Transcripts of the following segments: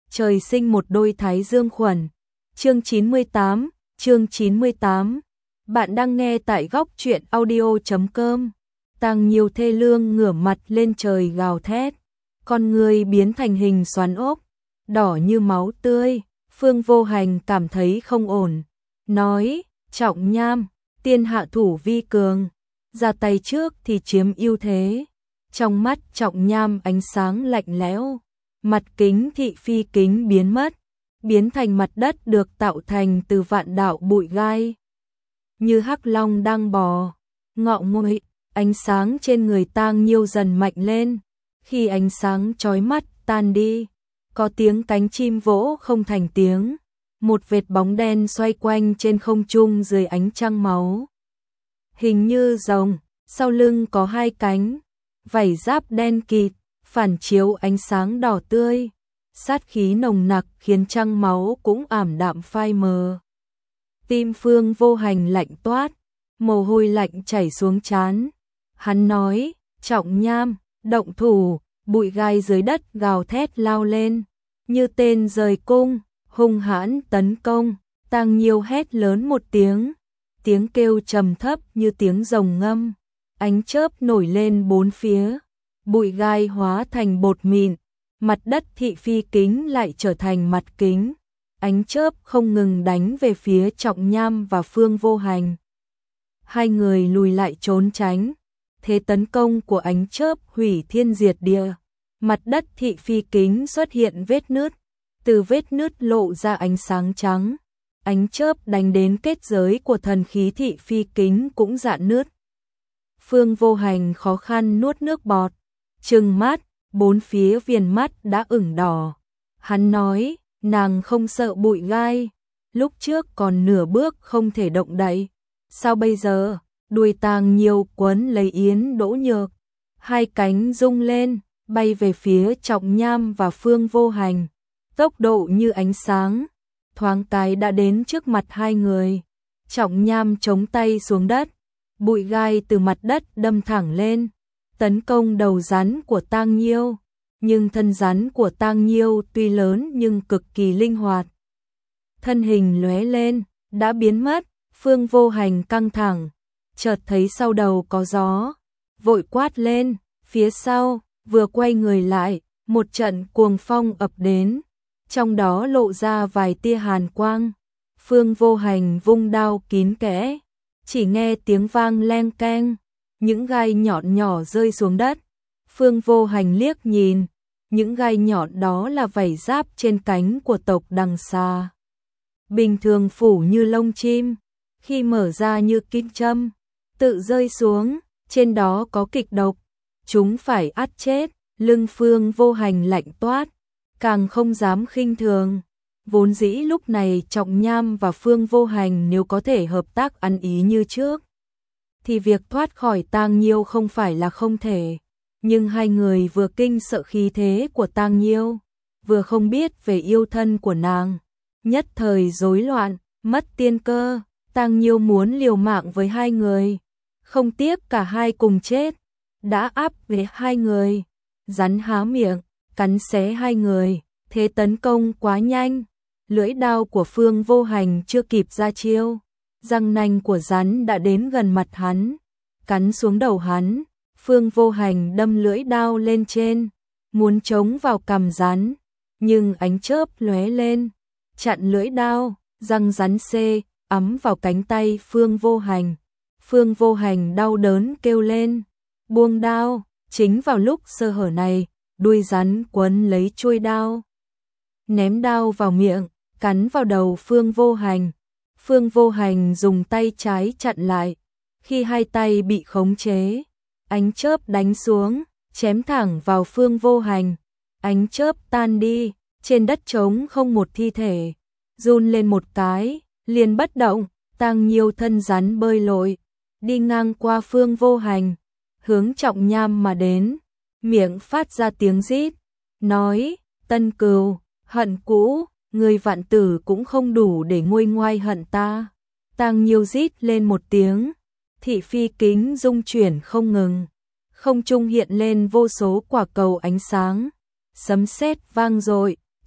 trời sinh một đôi thái dương khuẩn. Chương 98. Bạn đang nghe tại góc truyện audio.com. Tang Nhiêu thê lương ngửa mặt lên trời gào thét, con người biến thành hình xoắn ốc, đỏ như máu tươi. Phương Vô Hành cảm thấy không ổn, nói: Trọng Nham, tiên hạ thủ vi cường, ra tay trước thì chiếm ưu thế. Trong mắt Trọng Nham ánh sáng lạnh lẽo, mặt kính thị phi kính biến mất, biến thành mặt đất được tạo thành từ vạn đạo bụi gai. Như hắc long đang bò, ngọ nguậy, ánh sáng trên người Tang Nhiêu dần mạnh lên. Khi ánh sáng chói mắt tan đi, có tiếng cánh chim vỗ không thành tiếng. Một vệt bóng đen xoay quanh trên không trung dưới ánh trăng máu. Hình như rồng, sau lưng có hai cánh, vảy giáp đen kịt, phản chiếu ánh sáng đỏ tươi. Sát khí nồng nặc khiến trăng máu cũng ảm đạm phai mờ. Tim Phương Vô Hành lạnh toát, mồ hôi lạnh chảy xuống trán. Hắn nói: Trọng Nham, động thủ. Bụi gai dưới đất gào thét lao lên, như tên rời cung, hung hãn tấn công. Tang Nhiêu hét lớn một tiếng, tiếng kêu trầm thấp như tiếng rồng ngâm. Ánh chớp nổi lên bốn phía, bụi gai hóa thành bột mịn, mặt đất thị phi kính lại trở thành mặt kính. Ánh chớp không ngừng đánh về phía Trọng Nham và Phương Vô Hành. Hai người lùi lại trốn tránh. Thế tấn công của ánh chớp hủy thiên diệt địa. Mặt đất thị phi kính xuất hiện vết nứt, từ vết nứt lộ ra ánh sáng trắng. Ánh chớp đánh đến kết giới của thần khí thị phi kính cũng rạn nứt. Phương Vô Hành khó khăn nuốt nước bọt, trừng mắt, bốn phía viền mắt đã ửng đỏ. Hắn nói: nàng không sợ bụi gai, lúc trước còn nửa bước không thể động đậy, sao bây giờ? Đuôi Tang Nhiêu quấn lấy Yến Đỗ Nhược, hai cánh rung lên, bay về phía Trọng Nham và Phương Vô Hành. Tốc độ như ánh sáng, thoáng cái đã đến trước mặt hai người. Trọng Nham chống tay xuống đất, bụi gai từ mặt đất đâm thẳng lên, tấn công đầu rắn của Tang Nhiêu. Nhưng thân rắn của Tang Nhiêu tuy lớn nhưng cực kỳ linh hoạt. Thân hình lóe lên, đã biến mất. Phương Vô Hành căng thẳng, chợt thấy sau đầu có gió, vội quát lên: phía sau! Vừa quay người lại, một trận cuồng phong ập đến, trong đó lộ ra vài tia hàn quang. Phương Vô Hành vung đao kín kẽ, chỉ nghe tiếng vang leng keng, những gai nhọn nhỏ rơi xuống đất. Phương Vô Hành liếc nhìn, những gai nhọn đó là vảy giáp trên cánh của tộc Đằng Xà. Bình thường phủ như lông chim, khi mở ra như kim châm, tự rơi xuống, trên đó có kịch độc, chúng phải ắt chết. Lưng Phương Vô Hành lạnh toát, càng không dám khinh thường. Vốn dĩ lúc này Trọng Nham và Phương Vô Hành nếu có thể hợp tác ăn ý như trước, thì việc thoát khỏi Tang Nhiêu không phải là không thể. Nhưng hai người vừa kinh sợ khí thế của Tang Nhiêu, vừa không biết về yêu thân của nàng, nhất thời rối loạn, mất tiên cơ. Tang Nhiêu muốn liều mạng với hai người, không tiếc cả hai cùng chết, đã áp về hai người. Rắn há miệng, cắn xé hai người, thế tấn công quá nhanh. Lưỡi đao của Phương Vô Hành chưa kịp ra chiêu, răng nanh của rắn đã đến gần mặt hắn, cắn xuống đầu hắn. Phương Vô Hành đâm lưỡi đao lên trên, muốn chống vào cằm rắn, nhưng ánh chớp lóe lên, chặn lưỡi đao, răng rắn xê, ấm vào cánh tay Phương Vô Hành. Phương Vô Hành đau đớn kêu lên, buông đao. Chính vào lúc sơ hở này, đuôi rắn quấn lấy chuôi đao, ném đao vào miệng, cắn vào đầu Phương Vô Hành. Phương Vô Hành dùng tay trái chặn lại, khi hai tay bị khống chế, ánh chớp đánh xuống, chém thẳng vào Phương Vô Hành. Ánh chớp tan đi, trên đất trống không một thi thể, run lên một cái, liền bất động. Tang Nhiêu thân rắn bơi lội, đi ngang qua Phương Vô Hành, hướng Trọng Nham mà đến, miệng phát ra tiếng rít, nói: tân cừu, hận cũ, người vạn tử cũng không đủ để nguôi ngoai hận ta. Tang Nhiêu rít lên một tiếng, thị phi kính rung chuyển không ngừng, không trung hiện lên vô số quả cầu ánh sáng, sấm sét vang dội,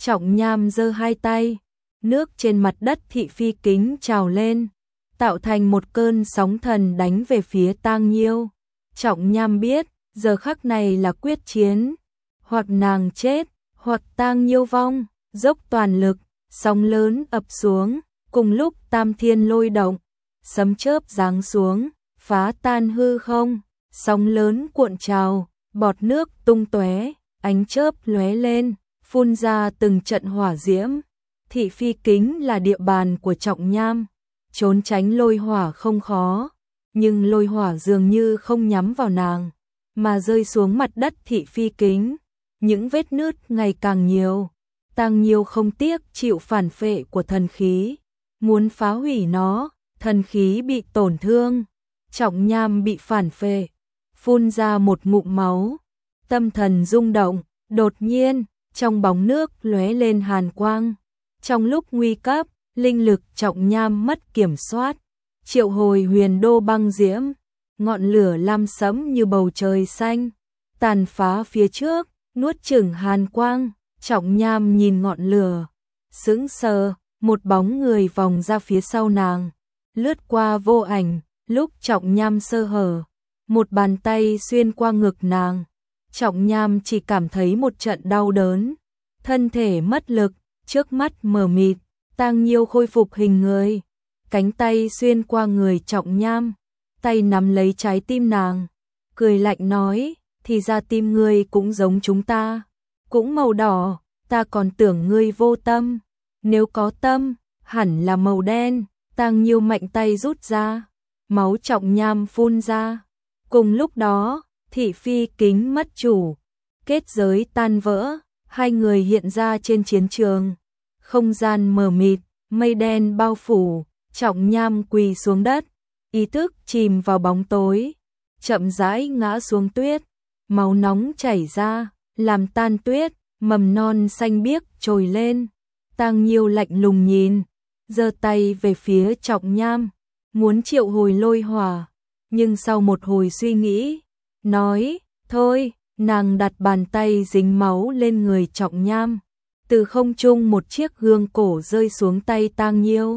Trọng Nham giơ hai tay, nước trên mặt đất thị phi kính trào lên, tạo thành một cơn sóng thần đánh về phía Tang Nhiêu. Trọng Nham biết, giờ khắc này là quyết chiến, hoặc nàng chết, hoặc Tang Nhiêu vong, dốc toàn lực, sóng lớn ập xuống, cùng lúc tam thiên lôi động, sấm chớp giáng xuống, phá tan hư không, sóng lớn cuộn trào, bọt nước tung tóe, ánh chớp lóe lên, phun ra từng trận hỏa diễm. Thị phi kính là địa bàn của Trọng Nham, trốn tránh lôi hỏa không khó, nhưng lôi hỏa dường như không nhắm vào nàng, mà rơi xuống mặt đất thị phi kính, những vết nứt ngày càng nhiều. Tang Nhiêu không tiếc chịu phản phệ của thần khí, muốn phá hủy nó, thần khí bị tổn thương, Trọng Nham bị phản phệ, phun ra một ngụm máu, tâm thần rung động, đột nhiên, trong bóng nước lóe lên hàn quang. Trong lúc nguy cấp, linh lực Trọng Nham mất kiểm soát, triệu hồi huyền đô băng diễm, ngọn lửa lam sẫm như bầu trời xanh, tàn phá phía trước, nuốt chửng hàn quang. Trọng Nham nhìn ngọn lửa, sững sờ, một bóng người vòng ra phía sau nàng, lướt qua vô ảnh. Lúc Trọng Nham sơ hở, một bàn tay xuyên qua ngực nàng, Trọng Nham chỉ cảm thấy một trận đau đớn, thân thể mất lực, trước mắt mờ mịt. Tang Nhiêu khôi phục hình người, cánh tay xuyên qua người Trọng Nham, tay nắm lấy trái tim nàng, cười lạnh nói, thì ra tim ngươi cũng giống chúng ta, cũng màu đỏ, ta còn tưởng ngươi vô tâm, nếu có tâm, hẳn là màu đen. Tang Nhiêu mạnh tay rút ra, máu Trọng Nham phun ra. Cùng lúc đó, thị phi kính mất chủ, kết giới tan vỡ, hai người hiện ra trên chiến trường. Không gian mờ mịt, mây đen bao phủ, Trọng Nham quỳ xuống đất, ý thức chìm vào bóng tối, chậm rãi ngã xuống tuyết, máu nóng chảy ra, làm tan tuyết, mầm non xanh biếc trồi lên. Tang Nhiêu lạnh lùng nhìn, giơ tay về phía Trọng Nham, muốn triệu hồi lôi hỏa, nhưng sau một hồi suy nghĩ, nói, thôi, nàng đặt bàn tay dính máu lên người Trọng Nham. Từ không trung một chiếc gương cổ rơi xuống tay Tang Nhiêu.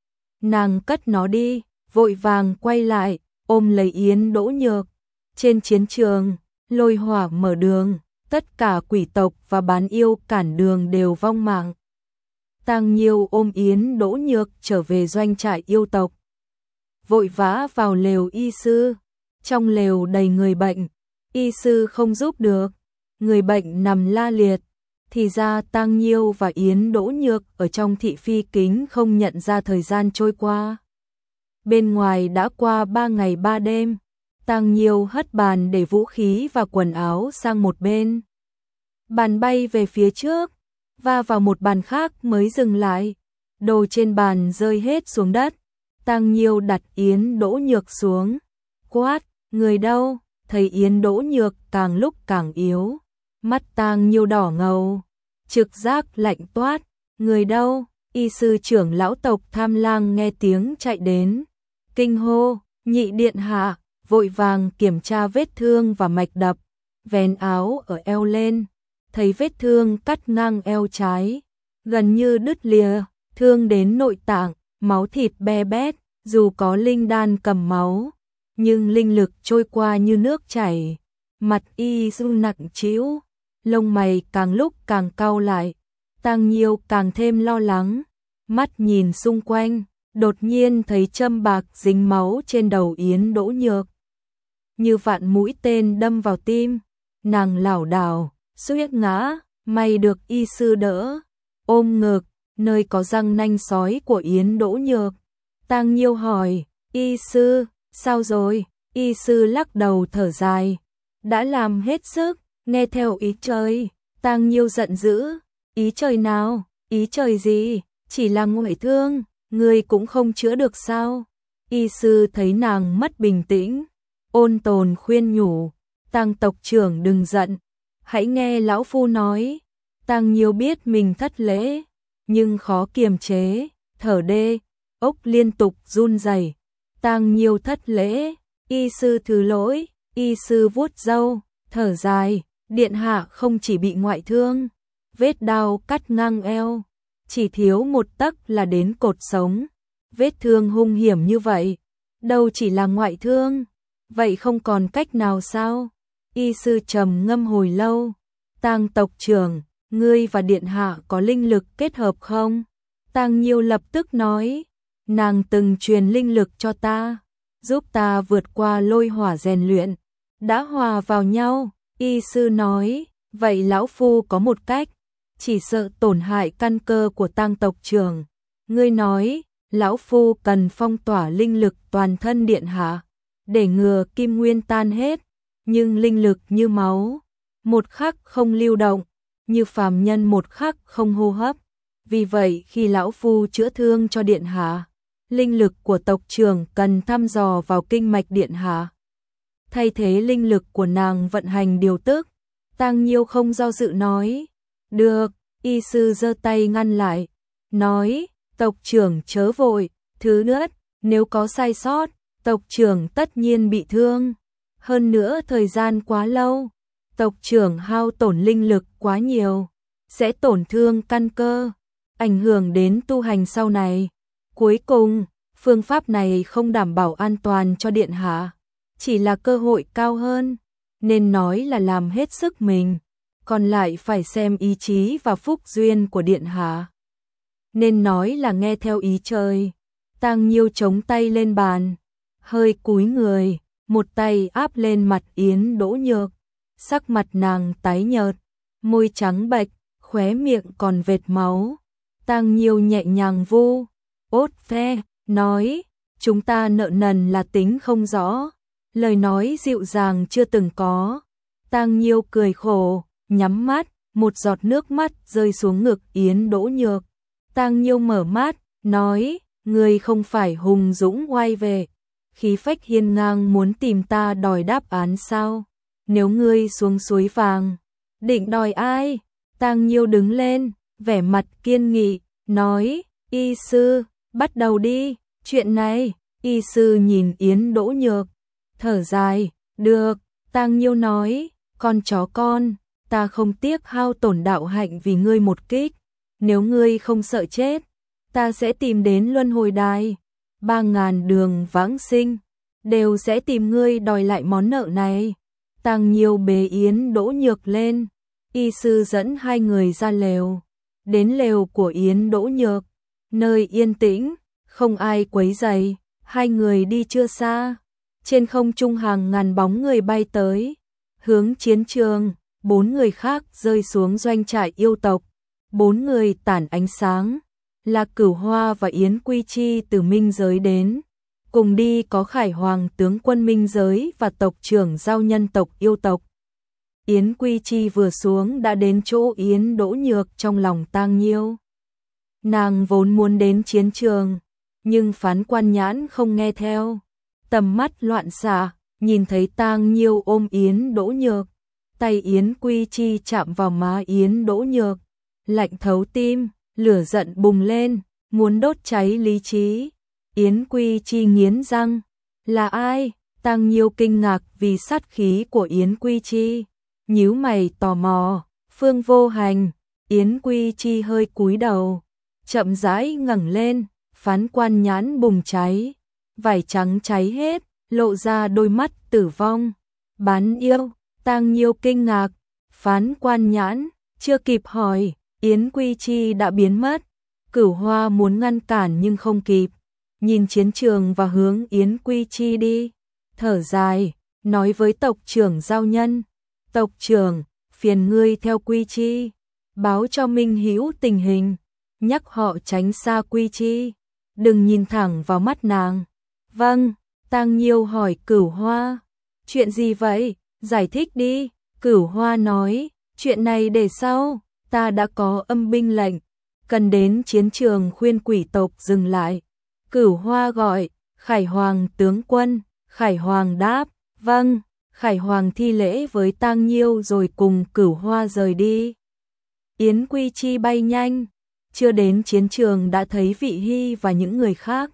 Nàng cất nó đi, vội vàng quay lại, ôm lấy Yến Đỗ Nhược. Trên chiến trường, lôi hỏa mở đường, tất cả quỷ tộc và bán yêu cản đường đều vong mạng. Tang Nhiêu ôm Yến Đỗ Nhược trở về doanh trại yêu tộc. Vội vã vào lều y sư, trong lều đầy người bệnh, y sư không giúp được, người bệnh nằm la liệt. Thì ra Tang Nhiêu và Yến Đỗ Nhược ở trong thị phi kính không nhận ra thời gian trôi qua. Bên ngoài đã qua 3 ngày 3 đêm, Tang Nhiêu hất bàn để vũ khí và quần áo sang một bên. Bàn bay về phía trước, và vào một bàn khác mới dừng lại. Đồ trên bàn rơi hết xuống đất. Tang Nhiêu đặt Yến Đỗ Nhược xuống, quát, người đâu? Thấy Yến Đỗ Nhược càng lúc càng yếu, mắt Tang Nhiêu đỏ ngầu, trực giác lạnh toát, người đâu? Y sư trưởng lão tộc Tham Lang nghe tiếng chạy đến, kinh hô, nhị điện hạ, vội vàng kiểm tra vết thương và mạch đập, vén áo ở eo lên, thấy vết thương cắt ngang eo trái, gần như đứt lìa, thương đến nội tạng, máu thịt be bét, dù có linh đan cầm máu, nhưng linh lực trôi qua như nước chảy, mặt y sư nặng trĩu, lông mày càng lúc càng cau lại. Tang Nhiêu càng thêm lo lắng, mắt nhìn xung quanh, đột nhiên thấy châm bạc dính máu trên đầu Yến Đỗ Nhược. Như vạn mũi tên đâm vào tim, nàng lảo đảo, suýt ngã, may được y sư đỡ, ôm ngực, nơi có răng nanh sói của Yến Đỗ Nhược. Tang Nhiêu hỏi, y sư, sao rồi? Y sư lắc đầu thở dài, đã làm hết sức, nghe theo ý trời. Tang Nhiêu giận dữ, ý trời nào? Ý trời gì? Chỉ là ngoại thương, ngươi cũng không chữa được sao? Y sư thấy nàng mất bình tĩnh, ôn tồn khuyên nhủ, Tang tộc trưởng đừng giận, hãy nghe lão phu nói. Tang Nhiêu biết mình thất lễ, nhưng khó kiềm chế, thở đê, ốc liên tục run rẩy. Tang Nhiêu thất lễ, y sư thứ lỗi. Y sư vuốt râu, thở dài, điện hạ không chỉ bị ngoại thương, vết đao cắt ngang eo, chỉ thiếu một tấc là đến cột sống. Vết thương hung hiểm như vậy, đâu chỉ là ngoại thương, vậy không còn cách nào sao? Y sư trầm ngâm hồi lâu, Tang tộc trưởng, ngươi và điện hạ có linh lực kết hợp không? Tang Nhiêu lập tức nói, nàng từng truyền linh lực cho ta, giúp ta vượt qua lôi hỏa rèn luyện, đã hòa vào nhau. Y sư nói, vậy lão phu có một cách, chỉ sợ tổn hại căn cơ của Tang tộc trưởng. Ngươi nói, lão phu cần phong tỏa linh lực toàn thân điện hạ, để ngừa kim nguyên tan hết, nhưng linh lực như máu, một khắc không lưu động, như phàm nhân một khắc không hô hấp. Vì vậy khi lão phu chữa thương cho điện hạ, linh lực của tộc trưởng cần thăm dò vào kinh mạch điện hạ, thay thế linh lực của nàng vận hành điều tức. Tang Nhiêu không do dự nói, được. Y sư giơ tay ngăn lại, nói, tộc trưởng chớ vội, thứ nữa, nếu có sai sót, tộc trưởng tất nhiên bị thương. Hơn nữa thời gian quá lâu, tộc trưởng hao tổn linh lực quá nhiều, sẽ tổn thương căn cơ, ảnh hưởng đến tu hành sau này. Cuối cùng, phương pháp này không đảm bảo an toàn cho điện hạ, chỉ là cơ hội cao hơn, nên nói là làm hết sức mình, còn lại phải xem ý chí và phúc duyên của điện hạ. Nên nói là nghe theo ý trời. Tang Nhiêu chống tay lên bàn, hơi cúi người, một tay áp lên mặt Yến Đỗ Nhược, sắc mặt nàng tái nhợt, môi trắng bệch, khóe miệng còn vệt máu. Tang Nhiêu nhẹ nhàng vu ốt ve, nói, chúng ta nợ nần là tính không rõ, lời nói dịu dàng chưa từng có. Tang Nhiêu cười khổ, nhắm mắt, một giọt nước mắt rơi xuống ngực Yến Đỗ Nhược. Tang Nhiêu mở mắt, nói, ngươi không phải hùng dũng oai vệ, khí phách hiên ngang muốn tìm ta đòi đáp án sao? Nếu ngươi xuống suối vàng, định đòi ai? Tang Nhiêu đứng lên, vẻ mặt kiên nghị, nói, y sư, bắt đầu đi, chuyện này. Y sư nhìn Yến Đỗ Nhược, thở dài, được. Tang Nhiêu nói, con chó con, ta không tiếc hao tổn đạo hạnh vì ngươi một kích, nếu ngươi không sợ chết, ta sẽ tìm đến luân hồi đài, 3000 đường vãng sinh, đều sẽ tìm ngươi đòi lại món nợ này. Tang Nhiêu bế Yến Đỗ Nhược lên, y sư dẫn hai người ra lều, đến lều của Yến Đỗ Nhược, nơi yên tĩnh, không ai quấy rầy. Hai người đi chưa xa, trên không trung hàng ngàn bóng người bay tới, hướng chiến trường. 4 người khác rơi xuống doanh trại yêu tộc. 4 người tản ánh sáng, là Cửu Hoa và Yến Quy Chi từ minh giới đến. Cùng đi có Khải Hoàng tướng quân minh giới và tộc trưởng giao nhân tộc yêu tộc. Yến Quy Chi vừa xuống đã đến chỗ Yến Đỗ Nhược trong lòng Tang Nhiêu. Nàng vốn muốn đến chiến trường, nhưng phán quan nhãn không nghe theo. Tầm mắt loạn xạ, nhìn thấy Tang Nhiêu ôm Yến Đỗ Nhược. Tay Yến Quy Chi chạm vào má Yến Đỗ Nhược, lạnh thấu tim, lửa giận bùng lên, muốn đốt cháy lý trí. Yến Quy Chi nghiến răng, là ai? Tang Nhiêu kinh ngạc vì sát khí của Yến Quy Chi, nhíu mày tò mò, Phương Vô Hành. Yến Quy Chi hơi cúi đầu, chậm rãi ngẩng lên, phán quan nhãn bùng cháy, vải trắng cháy hết, lộ ra đôi mắt tử vong. Bán yêu. Tang Nhiêu kinh ngạc, phán quan nhãn, chưa kịp hỏi, Yến Quy Chi đã biến mất. Cửu Hoa muốn ngăn cản nhưng không kịp, nhìn chiến trường và hướng Yến Quy Chi đi, thở dài, nói với tộc trưởng giao nhân, tộc trưởng, phiền ngươi theo Quy Chi, báo cho Minh Hữu tình hình, nhắc họ tránh xa Quy Chi, đừng nhìn thẳng vào mắt nàng. Vâng. Tang Nhiêu hỏi Cửu Hoa, chuyện gì vậy? Giải thích đi. Cửu Hoa nói, chuyện này để sau, ta đã có âm binh lệnh, cần đến chiến trường khuyên quỷ tộc dừng lại. Cửu Hoa gọi, Khải Hoàng tướng quân. Khải Hoàng đáp, vâng. Khải Hoàng thi lễ với Tang Nhiêu rồi cùng Cửu Hoa rời đi. Yến Quy Chi bay nhanh, chưa đến chiến trường đã thấy Vị Hy và những người khác.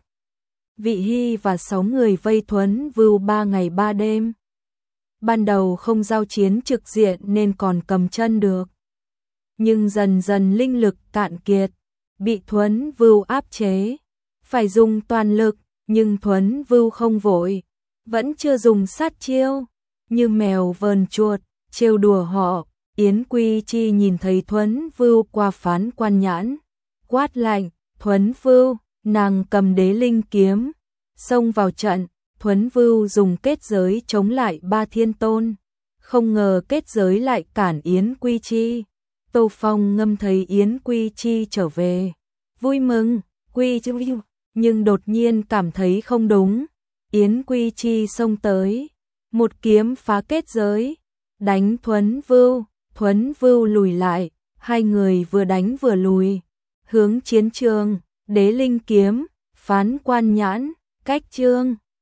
Vị Hy và 6 người vây Thuấn Vưu 3 ngày 3 đêm. Ban đầu không giao chiến trực diện nên còn cầm chân được. nhưng dần dần linh lực cạn kiệt, bị Thuấn Vưu áp chế, phải dùng toàn lực, nhưng Thuấn Vưu không vội, vẫn chưa dùng sát chiêu, như mèo vờn chuột, trêu đùa họ. Yến Quy Chi nhìn thấy Thuấn Vưu qua phán quan nhãn, quát lạnh, Thuấn Vưu, nàng cầm đế linh kiếm, xông vào trận. Thuấn Vưu dùng kết giới chống lại Ba Thiên Tôn, không ngờ kết giới lại cản Yến Quy Chi. Tô Phong ngâm thấy Yến Quy Chi trở về, vui mừng, Quy Chi, nhưng đột nhiên cảm thấy không đúng. Yến Quy Chi xông tới, một kiếm phá kết giới, đánh Thuấn Vưu. Thuấn Vưu lùi lại, hai người vừa đánh vừa lùi, hướng chiến trường, đế linh kiếm, phán quan nhãn, cách trương.